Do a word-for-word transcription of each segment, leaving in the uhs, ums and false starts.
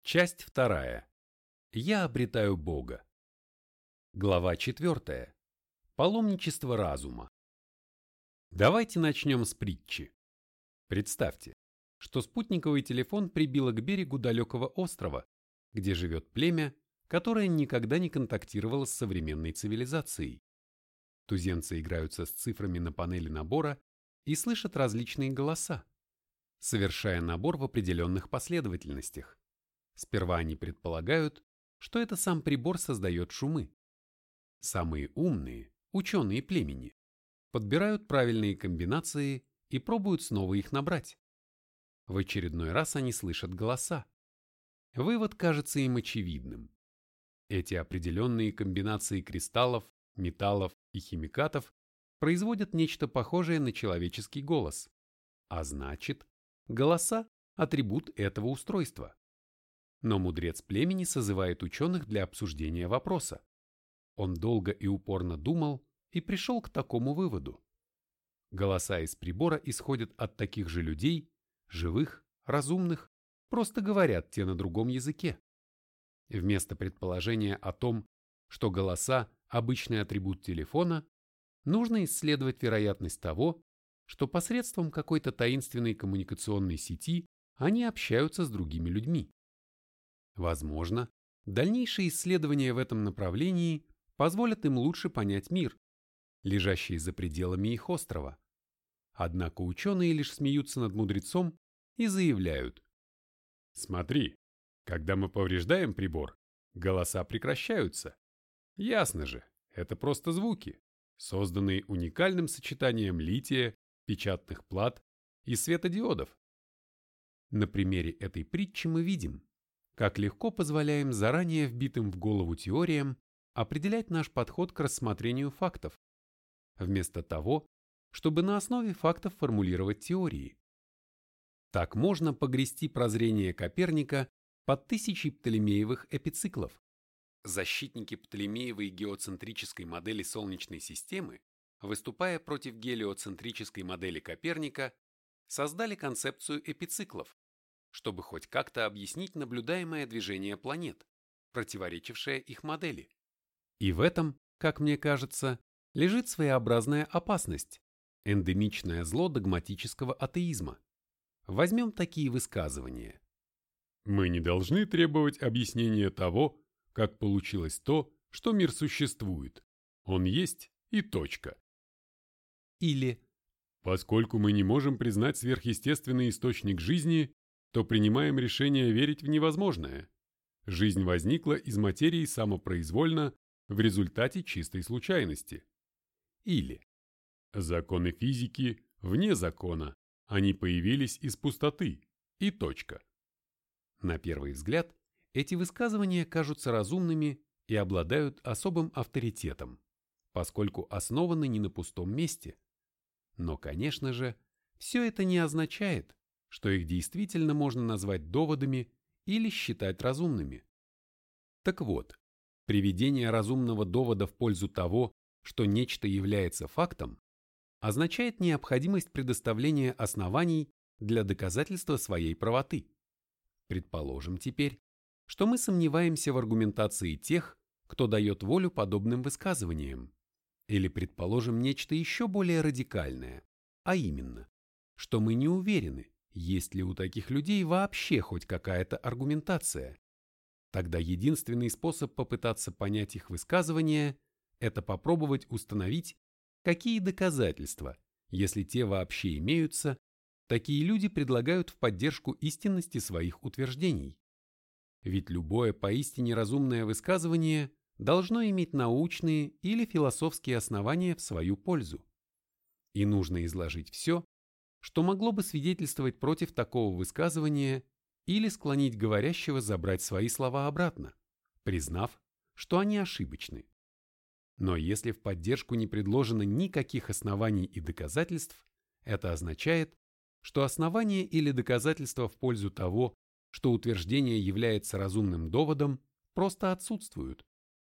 Часть вторая. Я обретаю Бога. Глава четвертая. Паломничество разума. Давайте начнем с притчи. Представьте, что спутниковый телефон прибило к берегу далекого острова, где живет племя, которое никогда не контактировало с современной цивилизацией. Туземцы играются с цифрами на панели набора и слышат различные голоса, совершая набор в определенных последовательностях. Сперва они предполагают, что это сам прибор создает шумы. Самые умные, ученые племени, подбирают правильные комбинации и пробуют снова их набрать. В очередной раз они слышат голоса. Вывод кажется им очевидным. Эти определенные комбинации кристаллов, металлов и химикатов производят нечто похожее на человеческий голос, а значит, голоса – атрибут этого устройства. Но мудрец племени созывает ученых для обсуждения вопроса. Он долго и упорно думал и пришел к такому выводу. Голоса из прибора исходят от таких же людей, живых, разумных, просто говорят те на другом языке. Вместо предположения о том, что голоса – обычный атрибут телефона, нужно исследовать вероятность того, что посредством какой-то таинственной коммуникационной сети они общаются с другими людьми. Возможно, дальнейшие исследования в этом направлении позволят им лучше понять мир, лежащий за пределами их острова. Однако ученые лишь смеются над мудрецом и заявляют: «Смотри, когда мы повреждаем прибор, голоса прекращаются. Ясно же, это просто звуки, созданные уникальным сочетанием лития, печатных плат и светодиодов». На примере этой притчи мы видим, как легко позволяем заранее вбитым в голову теориям определять наш подход к рассмотрению фактов, вместо того, чтобы на основе фактов формулировать теории. Так можно погрести прозрение Коперника под тысячей Птолемеевых эпициклов. Защитники Птолемеевой геоцентрической модели Солнечной системы, выступая против гелиоцентрической модели Коперника, создали концепцию эпициклов, чтобы хоть как-то объяснить наблюдаемое движение планет, противоречившее их модели. И в этом, как мне кажется, лежит своеобразная опасность, эндемичное зло догматического атеизма. Возьмем такие высказывания. Мы не должны требовать объяснения того, как получилось то, что мир существует. Он есть и точка. Или поскольку мы не можем признать сверхъестественный источник жизни, то принимаем решение верить в невозможное. Жизнь возникла из материи самопроизвольно в результате чистой случайности. Или законы физики вне закона, они появились из пустоты, и точка. На первый взгляд, эти высказывания кажутся разумными и обладают особым авторитетом, поскольку основаны не на пустом месте. Но, конечно же, все это не означает, что их действительно можно назвать доводами или считать разумными. Так вот, приведение разумного довода в пользу того, что нечто является фактом, означает необходимость предоставления оснований для доказательства своей правоты. Предположим теперь, что мы сомневаемся в аргументации тех, кто дает волю подобным высказываниям, или предположим нечто еще более радикальное, а именно, что мы не уверены, есть ли у таких людей вообще хоть какая-то аргументация. Тогда единственный способ попытаться понять их высказывания – это попробовать установить, какие доказательства, если те вообще имеются, такие люди предлагают в поддержку истинности своих утверждений. Ведь любое поистине разумное высказывание должно иметь научные или философские основания в свою пользу. И нужно изложить все, что могло бы свидетельствовать против такого высказывания или склонить говорящего забрать свои слова обратно, признав, что они ошибочны. Но если в поддержку не предложено никаких оснований и доказательств, это означает, что основания или доказательства в пользу того, что утверждение является разумным доводом, просто отсутствуют.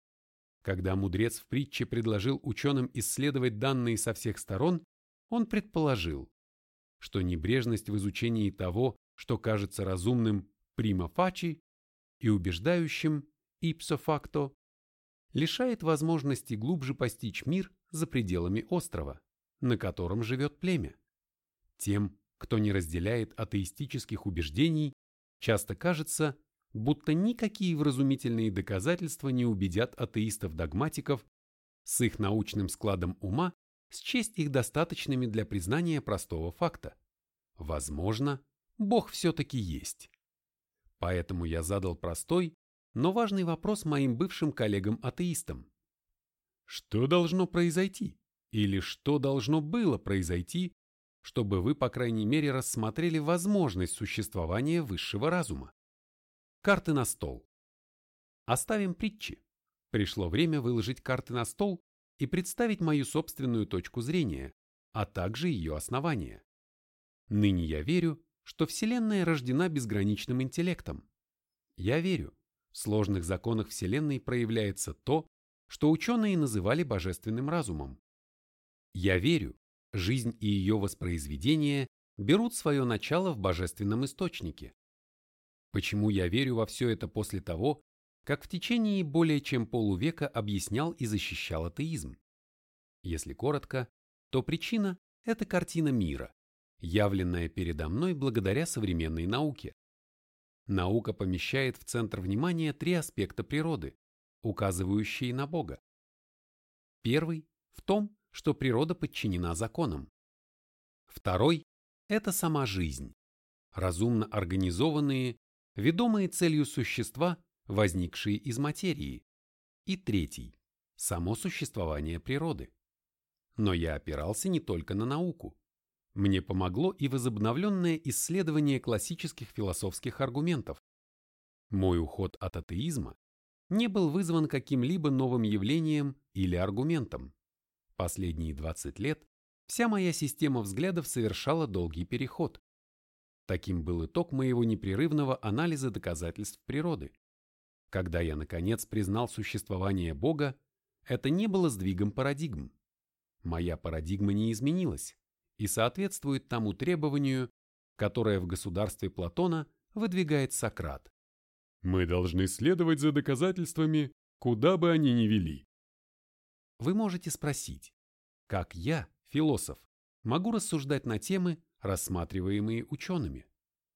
Когда мудрец в притче предложил ученым исследовать данные со всех сторон, он предположил, что небрежность в изучении того, что кажется разумным prima facie, и убеждающим ipso facto, лишает возможности глубже постичь мир за пределами острова, на котором живет племя. Тем, кто не разделяет атеистических убеждений, часто кажется, будто никакие вразумительные доказательства не убедят атеистов-догматиков с их научным складом ума счесть их достаточными для признания простого факта. Возможно, Бог все-таки есть. Поэтому я задал простой, но важный вопрос моим бывшим коллегам-атеистам. Что должно произойти? Или что должно было произойти, чтобы вы, по крайней мере, рассмотрели возможность существования высшего разума? Карты на стол. Оставим притчи. Пришло время выложить карты на стол и представить мою собственную точку зрения, а также ее основания. Ныне я верю, что Вселенная рождена безграничным интеллектом. Я верю, в сложных законах Вселенной проявляется то, что ученые называли божественным разумом. Я верю, жизнь и ее воспроизведение берут свое начало в божественном источнике. Почему я верю во все это после того, как в течение более чем полувека объяснял и защищал атеизм? Если коротко, то причина – это картина мира, явленная передо мной благодаря современной науке. Наука помещает в центр внимания три аспекта природы, указывающие на Бога. Первый – в том, что природа подчинена законам. Второй – это сама жизнь, разумно организованные, ведомые целью существа, возникшие из материи. И третий – само существование природы. Но я опирался не только на науку. Мне помогло и возобновленное исследование классических философских аргументов. Мой уход от атеизма не был вызван каким-либо новым явлением или аргументом. Последние двадцать лет вся моя система взглядов совершала долгий переход. Таким был итог моего непрерывного анализа доказательств природы. Когда я, наконец, признал существование Бога, это не было сдвигом парадигм. Моя парадигма не изменилась и соответствует тому требованию, которое в государстве Платона выдвигает Сократ. Мы должны следовать за доказательствами, куда бы они ни вели. Вы можете спросить, как я, философ, могу рассуждать на темы, рассматриваемые учеными?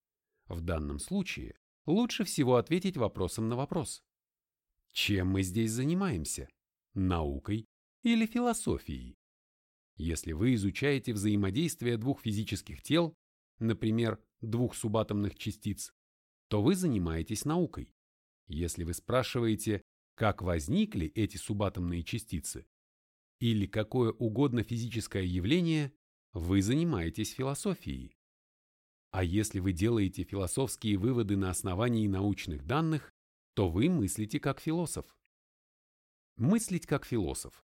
В данном случае лучше всего ответить вопросом на вопрос. Чем мы здесь занимаемся? Наукой или философией? Если вы изучаете взаимодействие двух физических тел, например, двух субатомных частиц, то вы занимаетесь наукой. Если вы спрашиваете, как возникли эти субатомные частицы, или какое угодно физическое явление, вы занимаетесь философией. А если вы делаете философские выводы на основании научных данных, то вы мыслите как философ. Мыслить как философ.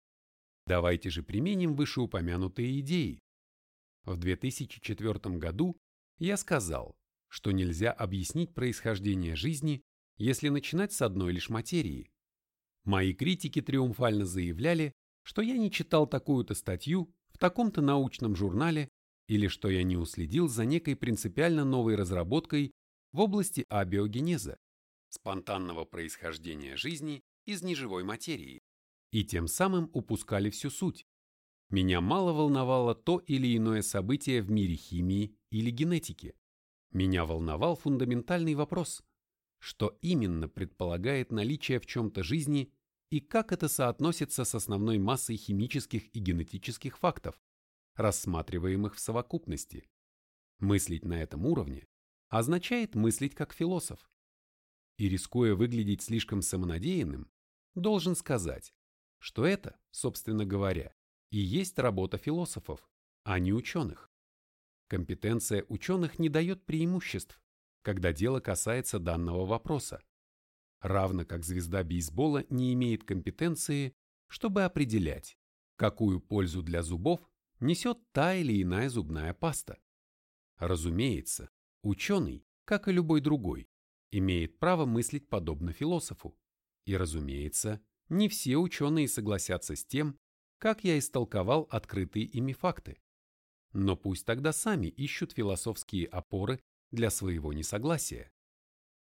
Давайте же применим вышеупомянутые идеи. В две тысячи четвёртом году я сказал, что нельзя объяснить происхождение жизни, если начинать с одной лишь материи. Мои критики триумфально заявляли, что я не читал такую-то статью в таком-то научном журнале или что я не уследил за некой принципиально новой разработкой в области абиогенеза, спонтанного происхождения жизни из неживой материи, и тем самым упускали всю суть. Меня мало волновало то или иное событие в мире химии или генетики. Меня волновал фундаментальный вопрос, что именно предполагает наличие в чем-то жизни и как это соотносится с основной массой химических и генетических фактов, рассматриваемых в совокупности. Мыслить на этом уровне означает мыслить как философ. И рискуя выглядеть слишком самонадеянным, должен сказать, что это, собственно говоря, и есть работа философов, а не ученых. Компетенция ученых не дает преимуществ, когда дело касается данного вопроса, равно как звезда бейсбола не имеет компетенции, чтобы определять, какую пользу для зубов несет та или иная зубная паста. Разумеется, ученый, как и любой другой, имеет право мыслить подобно философу. И, разумеется, не все ученые согласятся с тем, как я истолковал открытые ими факты. Но пусть тогда сами ищут философские опоры для своего несогласия.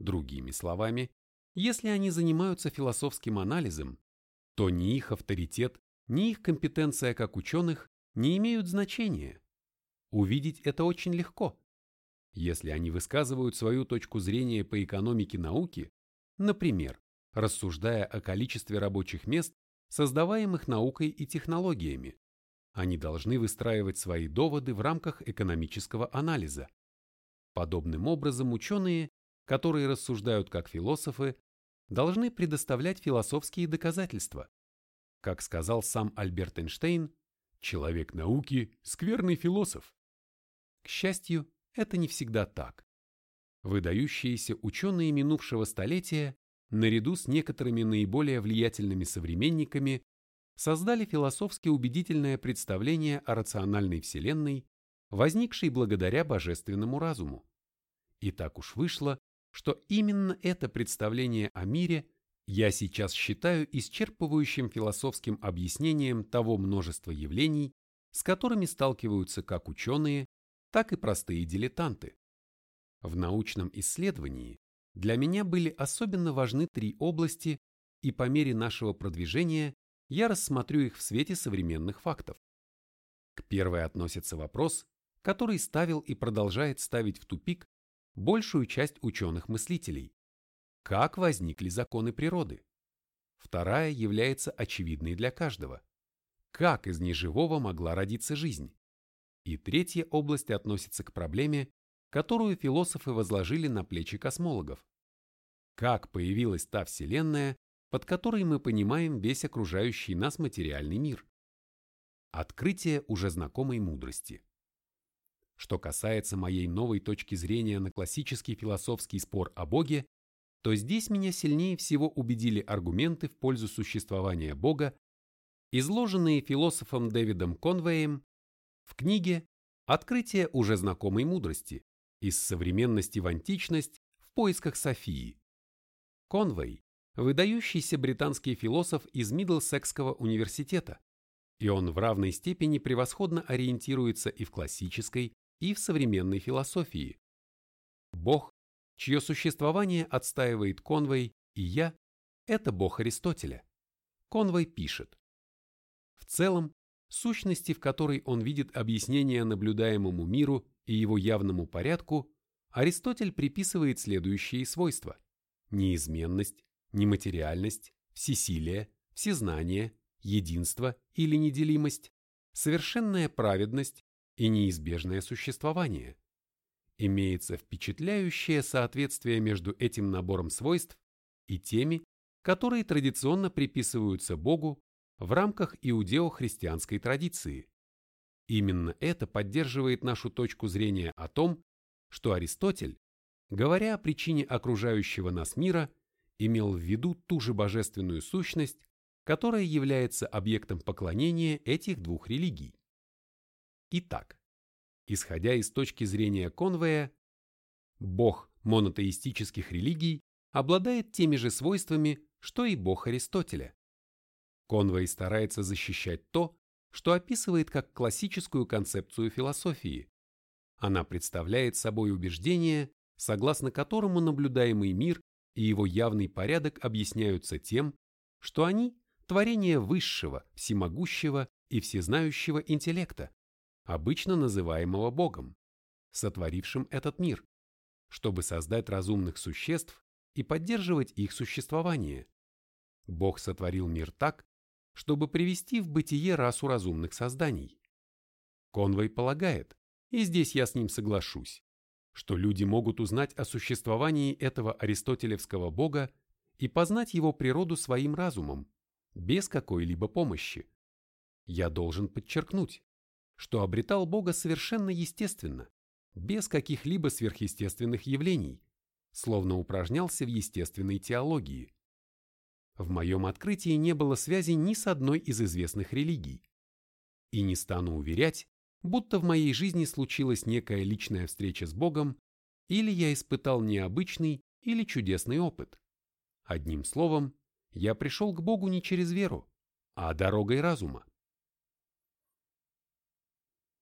Другими словами, если они занимаются философским анализом, то ни их авторитет, ни их компетенция как ученых не имеют значения. Увидеть это очень легко. Если они высказывают свою точку зрения по экономике науки, например, рассуждая о количестве рабочих мест, создаваемых наукой и технологиями, они должны выстраивать свои доводы в рамках экономического анализа. Подобным образом ученые, которые рассуждают как философы, должны предоставлять философские доказательства. Как сказал сам Альберт Эйнштейн, человек науки – скверный философ. К счастью, это не всегда так. Выдающиеся ученые минувшего столетия, наряду с некоторыми наиболее влиятельными современниками, создали философски убедительное представление о рациональной Вселенной, возникшей благодаря божественному разуму. И так уж вышло, что именно это представление о мире я сейчас считаю исчерпывающим философским объяснением того множества явлений, с которыми сталкиваются как ученые, так и простые дилетанты. В научном исследовании для меня были особенно важны три области, и по мере нашего продвижения я рассмотрю их в свете современных фактов. К первой относится вопрос, который ставил и продолжает ставить в тупик большую часть ученых-мыслителей. Как возникли законы природы? Вторая является очевидной для каждого. Как из неживого могла родиться жизнь? И третья область относится к проблеме, которую философы возложили на плечи космологов. Как появилась та Вселенная, под которой мы понимаем весь окружающий нас материальный мир? Открытие уже знакомой мудрости. Что касается моей новой точки зрения на классический философский спор о Боге, то здесь меня сильнее всего убедили аргументы в пользу существования Бога, изложенные философом Дэвидом Конвеем в книге «Открытие уже знакомой мудрости. Из современности в античность в поисках Софии». Конвей – выдающийся британский философ из Мидлсекского университета, и он в равной степени превосходно ориентируется и в классической, и в современной философии. Бог, чье существование отстаивает Конвей и я, это Бог Аристотеля. Конвей пишет: в целом, сущности, в которой он видит объяснение наблюдаемому миру и его явному порядку, Аристотель приписывает следующие свойства: неизменность, нематериальность, всесилие, всезнание, единство или неделимость, совершенная праведность и неизбежное существование. Имеется впечатляющее соответствие между этим набором свойств и теми, которые традиционно приписываются Богу в рамках иудео-христианской традиции. Именно это поддерживает нашу точку зрения о том, что Аристотель, говоря о причине окружающего нас мира, имел в виду ту же божественную сущность, которая является объектом поклонения этих двух религий. Итак, исходя из точки зрения Конвея, Бог монотеистических религий обладает теми же свойствами, что и Бог Аристотеля. Конвей старается защищать то, что описывает как классическую концепцию философии. Она представляет собой убеждение, согласно которому наблюдаемый мир и его явный порядок объясняются тем, что они – творение высшего, всемогущего и всезнающего интеллекта, обычно называемого Богом, сотворившим этот мир, чтобы создать разумных существ и поддерживать их существование. Бог сотворил мир так, чтобы привести в бытие расу разумных созданий. Конвей полагает, и здесь я с ним соглашусь, что люди могут узнать о существовании этого аристотелевского Бога и познать его природу своим разумом, без какой-либо помощи. Я должен подчеркнуть, что обретал Бога совершенно естественно, без каких-либо сверхъестественных явлений, словно упражнялся в естественной теологии. В моем открытии не было связи ни с одной из известных религий. И не стану уверять, будто в моей жизни случилась некая личная встреча с Богом, или я испытал необычный или чудесный опыт. Одним словом, я пришел к Богу не через веру, а дорогой разума.